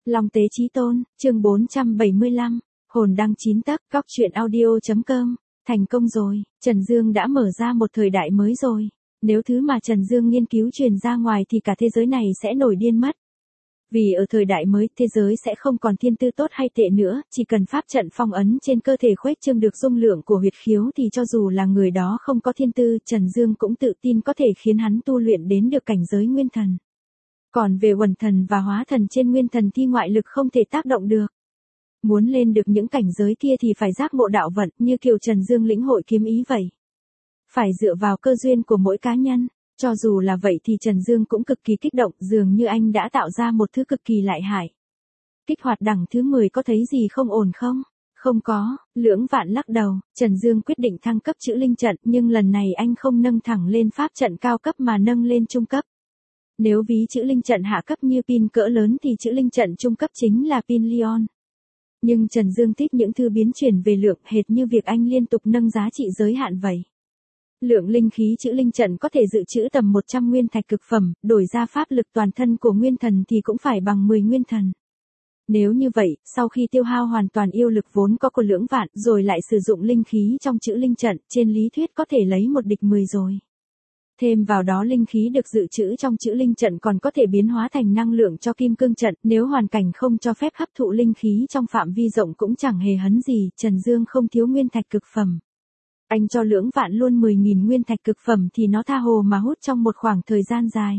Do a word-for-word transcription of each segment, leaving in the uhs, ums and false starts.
Long Tế Chí Tôn, chương bốn trăm bảy mươi lăm, hồn đăng chín tấc, góc truyện audio.com, thành công rồi, Trần Dương đã mở ra một thời đại mới rồi. Nếu thứ mà Trần Dương nghiên cứu truyền ra ngoài thì cả thế giới này sẽ nổi điên mất. Vì ở thời đại mới, thế giới sẽ không còn thiên tư tốt hay tệ nữa, chỉ cần pháp trận phong ấn trên cơ thể khuếch trương được dung lượng của huyệt khiếu thì cho dù là người đó không có thiên tư, Trần Dương cũng tự tin có thể khiến hắn tu luyện đến được cảnh giới nguyên thần. Còn về quần thần và hóa thần trên nguyên thần thì ngoại lực không thể tác động được. Muốn lên được những cảnh giới kia thì phải giác ngộ đạo vận như kiểu Trần Dương lĩnh hội kiếm ý vậy. Phải dựa vào cơ duyên của mỗi cá nhân. Cho dù là vậy thì Trần Dương cũng cực kỳ kích động, dường như anh đã tạo ra một thứ cực kỳ lợi hại. Kích hoạt đẳng thứ mười có thấy gì không ổn không? Không có, Lưỡng Vạn lắc đầu, Trần Dương quyết định thăng cấp chữ linh trận, nhưng lần này anh không nâng thẳng lên pháp trận cao cấp mà nâng lên trung cấp. Nếu ví chữ linh trận hạ cấp như pin cỡ lớn thì chữ linh trận trung cấp chính là pin Lion. Nhưng Trần Dương thích những thứ biến chuyển về lượng, hệt như việc anh liên tục nâng giá trị giới hạn vậy. Lượng linh khí chữ linh trận có thể dự trữ tầm một trăm nguyên thạch cực phẩm, đổi ra pháp lực toàn thân của nguyên thần thì cũng phải bằng mười nguyên thần. Nếu như vậy, sau khi tiêu hao hoàn toàn yêu lực vốn có của Lưỡng Vạn, rồi lại sử dụng linh khí trong chữ linh trận, trên lý thuyết có thể lấy một địch mười rồi. Thêm vào đó linh khí được dự trữ trong chữ linh trận còn có thể biến hóa thành năng lượng cho kim cương trận, nếu hoàn cảnh không cho phép hấp thụ linh khí trong phạm vi rộng cũng chẳng hề hấn gì, Trần Dương không thiếu nguyên thạch cực phẩm. Anh cho Lưỡng Vạn luôn mười nghìn nguyên thạch cực phẩm thì nó tha hồ mà hút trong một khoảng thời gian dài.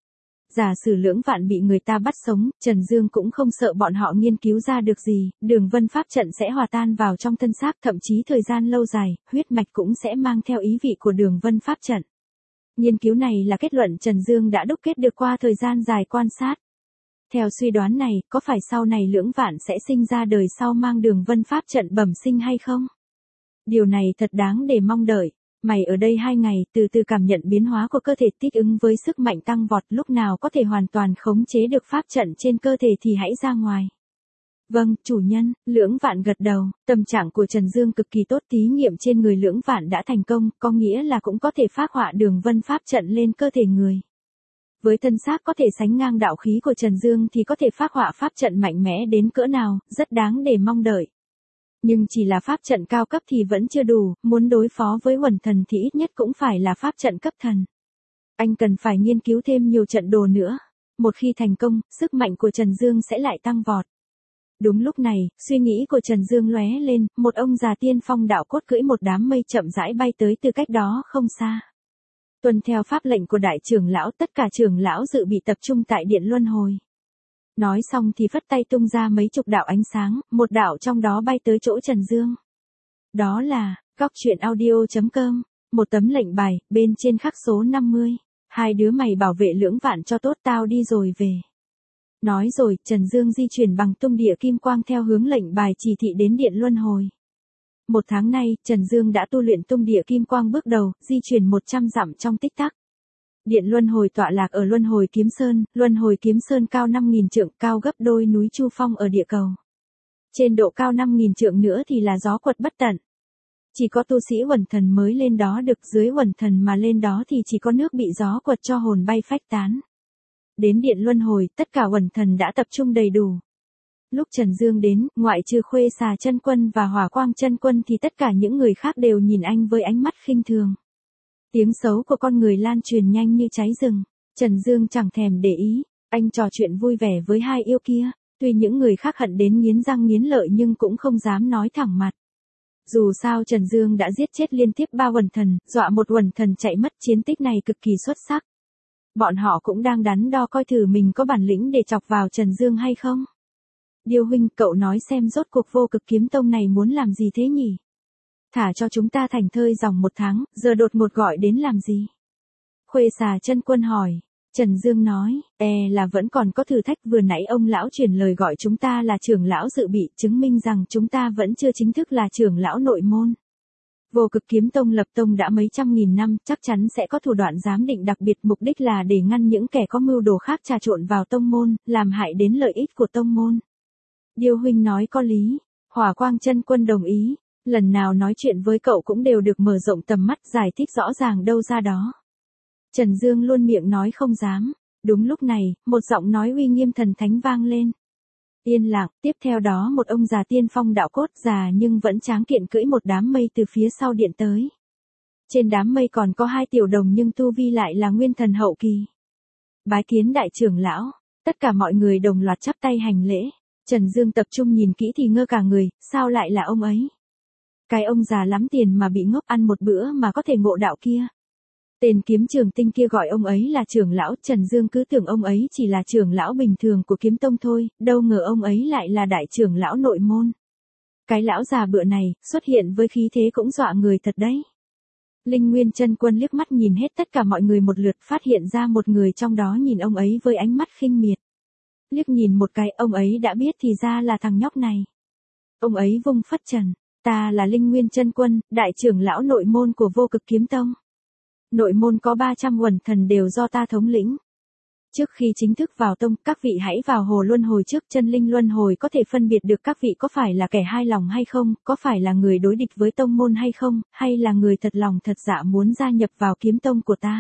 Giả sử Lưỡng Vạn bị người ta bắt sống, Trần Dương cũng không sợ bọn họ nghiên cứu ra được gì, đường vân pháp trận sẽ hòa tan vào trong thân xác, thậm chí thời gian lâu dài, huyết mạch cũng sẽ mang theo ý vị của đường vân pháp trận. Nghiên cứu này là kết luận Trần Dương đã đúc kết được qua thời gian dài quan sát. Theo suy đoán này, có phải sau này Lưỡng Vạn sẽ sinh ra đời sau mang đường vân pháp trận bẩm sinh hay không? Điều này thật đáng để mong đợi. Mày ở đây hai ngày, từ từ cảm nhận biến hóa của cơ thể, thích ứng với sức mạnh tăng vọt, lúc nào có thể hoàn toàn khống chế được pháp trận trên cơ thể thì hãy ra ngoài. Vâng, chủ nhân, Lưỡng Vạn gật đầu, tâm trạng của Trần Dương cực kỳ tốt, thí nghiệm trên người Lưỡng Vạn đã thành công, có nghĩa là cũng có thể phác họa đường vân pháp trận lên cơ thể người. Với thân xác có thể sánh ngang đạo khí của Trần Dương thì có thể phác họa pháp trận mạnh mẽ đến cỡ nào, rất đáng để mong đợi. Nhưng chỉ là pháp trận cao cấp thì vẫn chưa đủ, muốn đối phó với quần thần thì ít nhất cũng phải là pháp trận cấp thần. Anh cần phải nghiên cứu thêm nhiều trận đồ nữa. Một khi thành công, sức mạnh của Trần Dương sẽ lại tăng vọt. Đúng lúc này, suy nghĩ của Trần Dương lóe lên, một ông già tiên phong đạo cốt cưỡi một đám mây chậm rãi bay tới từ cách đó không xa. Tuân theo pháp lệnh của đại trưởng lão, tất cả trưởng lão dự bị tập trung tại điện luân hồi. Nói xong thì phất tay tung ra mấy chục đạo ánh sáng, một đạo trong đó bay tới chỗ Trần Dương. Đó là, góc truyện audio.com, một tấm lệnh bài, bên trên khắc số năm mươi. Hai đứa mày bảo vệ Lưỡng Vạn cho tốt, tao đi rồi về. Nói rồi, Trần Dương di chuyển bằng tung địa kim quang theo hướng lệnh bài chỉ thị đến điện luân hồi. Một tháng nay, Trần Dương đã tu luyện tung địa kim quang bước đầu, di chuyển một trăm dặm trong tích tắc. Điện luân hồi tọa lạc ở luân hồi kiếm sơn, luân hồi kiếm sơn cao năm nghìn trượng, cao gấp đôi núi Chu Phong ở địa cầu. Trên độ cao năm nghìn trượng nữa thì là gió quật bất tận. Chỉ có tu sĩ quần thần mới lên đó được, dưới quần thần mà lên đó thì chỉ có nước bị gió quật cho hồn bay phách tán. Đến điện luân hồi, tất cả quần thần đã tập trung đầy đủ. Lúc Trần Dương đến, ngoại trừ Khuê Xà Chân Quân và Hỏa Quang Chân Quân thì tất cả những người khác đều nhìn anh với ánh mắt khinh thường. Tiếng xấu của con người lan truyền nhanh như cháy rừng. Trần Dương chẳng thèm để ý, anh trò chuyện vui vẻ với hai yêu kia. Tuy những người khác hận đến nghiến răng nghiến lợi nhưng cũng không dám nói thẳng mặt. Dù sao Trần Dương đã giết chết liên tiếp ba quần thần, dọa một quần thần chạy mất, chiến tích này cực kỳ xuất sắc. Bọn họ cũng đang đắn đo coi thử mình có bản lĩnh để chọc vào Trần Dương hay không. Điêu huynh, cậu nói xem rốt cuộc Vô Cực Kiếm Tông này muốn làm gì thế nhỉ? Thả cho chúng ta thành thơi dòng một tháng, giờ đột ngột gọi đến làm gì? Khuê Xà Chân Quân hỏi. Trần Dương nói, e là vẫn còn có thử thách, vừa nãy ông lão truyền lời gọi chúng ta là trưởng lão dự bị, chứng minh rằng chúng ta vẫn chưa chính thức là trưởng lão nội môn. Vô Cực Kiếm Tông lập tông đã mấy trăm nghìn năm, chắc chắn sẽ có thủ đoạn giám định đặc biệt, mục đích là để ngăn những kẻ có mưu đồ khác trà trộn vào tông môn, làm hại đến lợi ích của tông môn. Điêu huynh nói có lý. Hỏa Quang Chân Quân đồng ý. Lần nào nói chuyện với cậu cũng đều được mở rộng tầm mắt, giải thích rõ ràng đâu ra đó. Trần Dương luôn miệng nói không dám. Đúng lúc này, một giọng nói uy nghiêm thần thánh vang lên. Yên lặng, tiếp theo đó một ông già tiên phong đạo cốt, già nhưng vẫn tráng kiện, cưỡi một đám mây từ phía sau điện tới. Trên đám mây còn có hai tiểu đồng nhưng tu vi lại là nguyên thần hậu kỳ. Bái kiến đại trưởng lão, tất cả mọi người đồng loạt chắp tay hành lễ. Trần Dương tập trung nhìn kỹ thì ngơ cả người, sao lại là ông ấy? Cái ông già lắm tiền mà bị ngốc ăn một bữa mà có thể ngộ đạo kia. Tên kiếm trường tinh kia gọi ông ấy là trưởng lão, Trần Dương cứ tưởng ông ấy chỉ là trưởng lão bình thường của kiếm tông thôi, đâu ngờ ông ấy lại là đại trưởng lão nội môn. Cái lão già bựa này, xuất hiện với khí thế cũng dọa người thật đấy. Linh Nguyên Chân Quân liếc mắt nhìn hết tất cả mọi người một lượt, phát hiện ra một người trong đó nhìn ông ấy với ánh mắt khinh miệt. Liếc nhìn một cái, ông ấy đã biết thì ra là thằng nhóc này. Ông ấy vung phất trần, ta là Linh Nguyên Chân Quân, đại trưởng lão nội môn của Vô Cực Kiếm Tông. Nội môn có ba trăm quần thần đều do ta thống lĩnh. Trước khi chính thức vào tông, các vị hãy vào hồ luân hồi trước, chân linh luân hồi có thể phân biệt được các vị có phải là kẻ hai lòng hay không, có phải là người đối địch với tông môn hay không, hay là người thật lòng thật dạ muốn gia nhập vào kiếm tông của ta.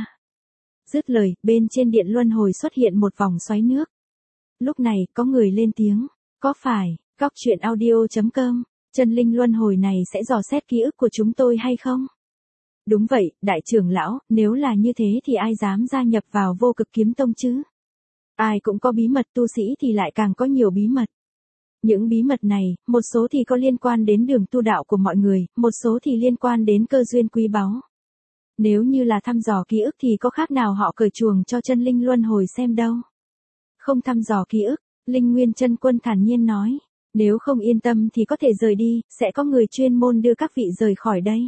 Dứt lời, bên trên điện luân hồi xuất hiện một vòng xoáy nước. Lúc này, có người lên tiếng, có phải, Cóc Truyện Audio chấm com, chân linh luân hồi này sẽ dò xét ký ức của chúng tôi hay không? Đúng vậy, đại trưởng lão, nếu là như thế thì ai dám gia nhập vào Vô Cực Kiếm Tông chứ? Ai cũng có bí mật, tu sĩ thì lại càng có nhiều bí mật. Những bí mật này, một số thì có liên quan đến đường tu đạo của mọi người, một số thì liên quan đến cơ duyên quý báu. Nếu như là thăm dò ký ức thì có khác nào họ cởi chuồng cho chân linh luân hồi xem đâu. Không thăm dò ký ức, Linh Nguyên Chân Quân thản nhiên nói, nếu không yên tâm thì có thể rời đi, sẽ có người chuyên môn đưa các vị rời khỏi đây.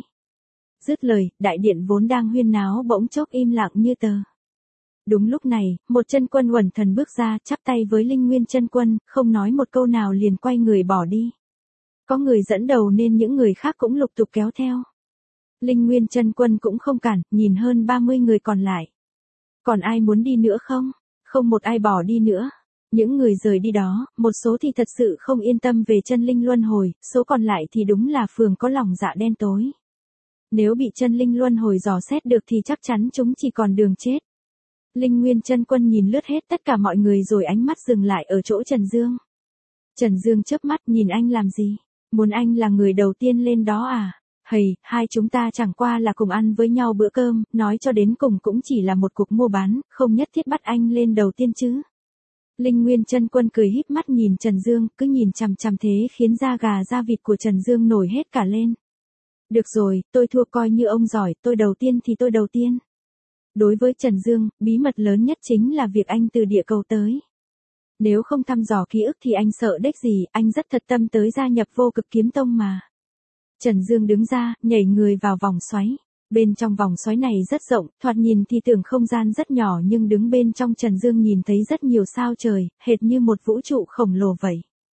Dứt lời, đại điện vốn đang huyên náo bỗng chốc im lặng như tờ. Đúng lúc này, một chân quân uẩn thần bước ra, chắp tay với Linh Nguyên Chân Quân, không nói một câu nào liền quay người bỏ đi. Có người dẫn đầu nên những người khác cũng lục tục kéo theo. Linh Nguyên Chân Quân cũng không cản, nhìn hơn ba mươi người còn lại. Còn ai muốn đi nữa không? Không một ai bỏ đi nữa. Những người rời đi đó, một số thì thật sự không yên tâm về chân linh luân hồi, số còn lại thì đúng là phường có lòng dạ đen tối. Nếu bị chân linh luân hồi dò xét được thì chắc chắn chúng chỉ còn đường chết. Linh Nguyên Chân Quân nhìn lướt hết tất cả mọi người rồi ánh mắt dừng lại ở chỗ Trần Dương. Trần Dương chớp mắt, nhìn anh làm gì? Muốn anh là người đầu tiên lên đó à? Hầy, hai chúng ta chẳng qua là cùng ăn với nhau bữa cơm, nói cho đến cùng cũng chỉ là một cuộc mua bán, không nhất thiết bắt anh lên đầu tiên chứ. Linh Nguyên Chân Quân cười híp mắt nhìn Trần Dương, cứ nhìn chằm chằm thế khiến da gà da vịt của Trần Dương nổi hết cả lên. Được rồi, tôi thua coi như ông giỏi, tôi đầu tiên thì tôi đầu tiên. Đối với Trần Dương, bí mật lớn nhất chính là việc anh từ địa cầu tới. Nếu không thăm dò ký ức thì anh sợ đếch gì, anh rất thật tâm tới gia nhập Vô Cực Kiếm Tông mà. Trần Dương đứng ra, nhảy người vào vòng xoáy. Bên trong vòng xoáy này rất rộng, thoạt nhìn thì tưởng không gian rất nhỏ nhưng đứng bên trong Trần Dương nhìn thấy rất nhiều sao trời, hệt như một vũ trụ khổng lồ vậy.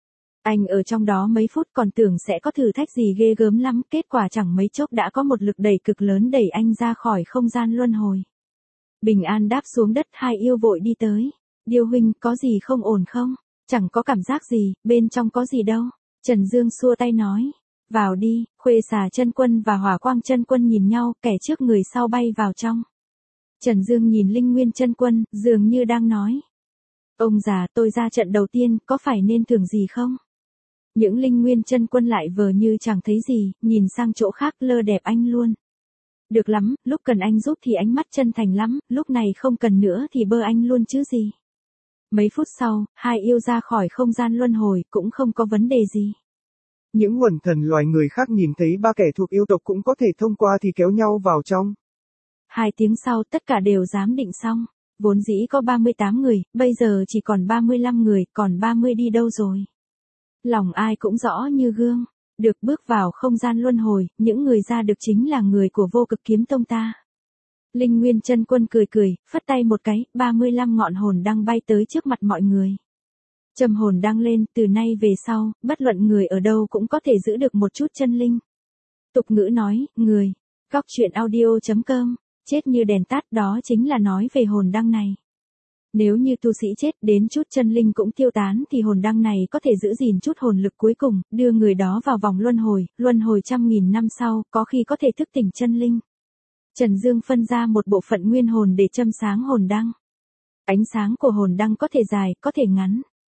Anh ở trong đó mấy phút còn tưởng sẽ có thử thách gì ghê gớm lắm, kết quả chẳng mấy chốc đã có một lực đẩy cực lớn đẩy anh ra khỏi không gian luân hồi. Bình an đáp xuống đất, hai yêu vội đi tới. Điêu huynh, có gì không ổn không? Chẳng có cảm giác gì, bên trong có gì đâu. Trần Dương xua tay nói. Vào đi, Khuê Xà Chân Quân và Hỏa Quang Chân Quân nhìn nhau, kẻ trước người sau bay vào trong. Trần Dương nhìn Linh Nguyên Chân Quân, dường như đang nói. Ông già, tôi ra trận đầu tiên, có phải nên thưởng gì không? Những Linh Nguyên Chân Quân lại vờ như chẳng thấy gì, nhìn sang chỗ khác lơ đẹp anh luôn. Được lắm, lúc cần anh giúp thì ánh mắt chân thành lắm, lúc này không cần nữa thì bơ anh luôn chứ gì. Mấy phút sau, hai yêu ra khỏi không gian luân hồi, cũng không có vấn đề gì. Những uẩn thần loài người khác nhìn thấy ba kẻ thuộc yêu tộc cũng có thể thông qua thì kéo nhau vào trong. Hai tiếng sau tất cả đều giám định xong. Vốn dĩ có ba mươi tám người, bây giờ chỉ còn ba mươi lăm người, còn ba mươi đi đâu rồi? Lòng ai cũng rõ như gương. Được bước vào không gian luân hồi, những người ra được chính là người của Vô Cực Kiếm Tông ta. Linh Nguyên Chân Quân cười cười, phất tay một cái, ba mươi lăm ngọn hồn đăng bay tới trước mặt mọi người. Trầm hồn đăng lên, từ nay về sau, bất luận người ở đâu cũng có thể giữ được một chút chân linh. Tục ngữ nói, người, Cóc Truyện Audio chấm com, chết như đèn tắt, đó chính là nói về hồn đăng này. Nếu như tu sĩ chết đến chút chân linh cũng tiêu tán thì hồn đăng này có thể giữ gìn chút hồn lực cuối cùng, đưa người đó vào vòng luân hồi, luân hồi trăm nghìn năm sau, có khi có thể thức tỉnh chân linh. Trần Dương phân ra một bộ phận nguyên hồn để châm sáng hồn đăng. Ánh sáng của hồn đăng có thể dài, có thể ngắn.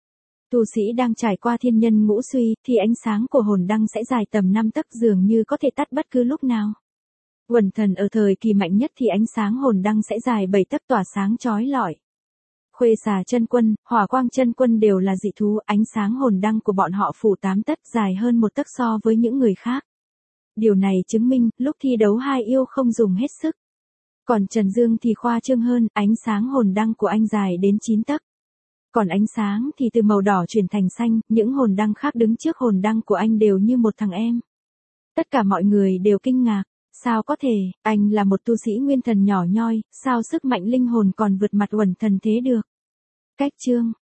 Tu sĩ đang trải qua thiên nhân ngũ suy, thì ánh sáng của hồn đăng sẽ dài tầm năm tấc, dường như có thể tắt bất cứ lúc nào. Quần thần ở thời kỳ mạnh nhất thì ánh sáng hồn đăng sẽ dài bảy tấc tỏa sáng chói lọi. Khuê Xà chân quân, Hỏa Quang chân quân đều là dị thú, ánh sáng hồn đăng của bọn họ phủ tám tấc, dài hơn một tấc so với những người khác. Điều này chứng minh, lúc thi đấu hai yêu không dùng hết sức. Còn Trần Dương thì khoa trương hơn, ánh sáng hồn đăng của anh dài đến chín tấc. Còn ánh sáng thì từ màu đỏ chuyển thành xanh, những hồn đăng khác đứng trước hồn đăng của anh đều như một thằng em. Tất cả mọi người đều kinh ngạc, sao có thể, anh là một tu sĩ nguyên thần nhỏ nhoi, sao sức mạnh linh hồn còn vượt mặt Uẩn Thần thế được. Cách chương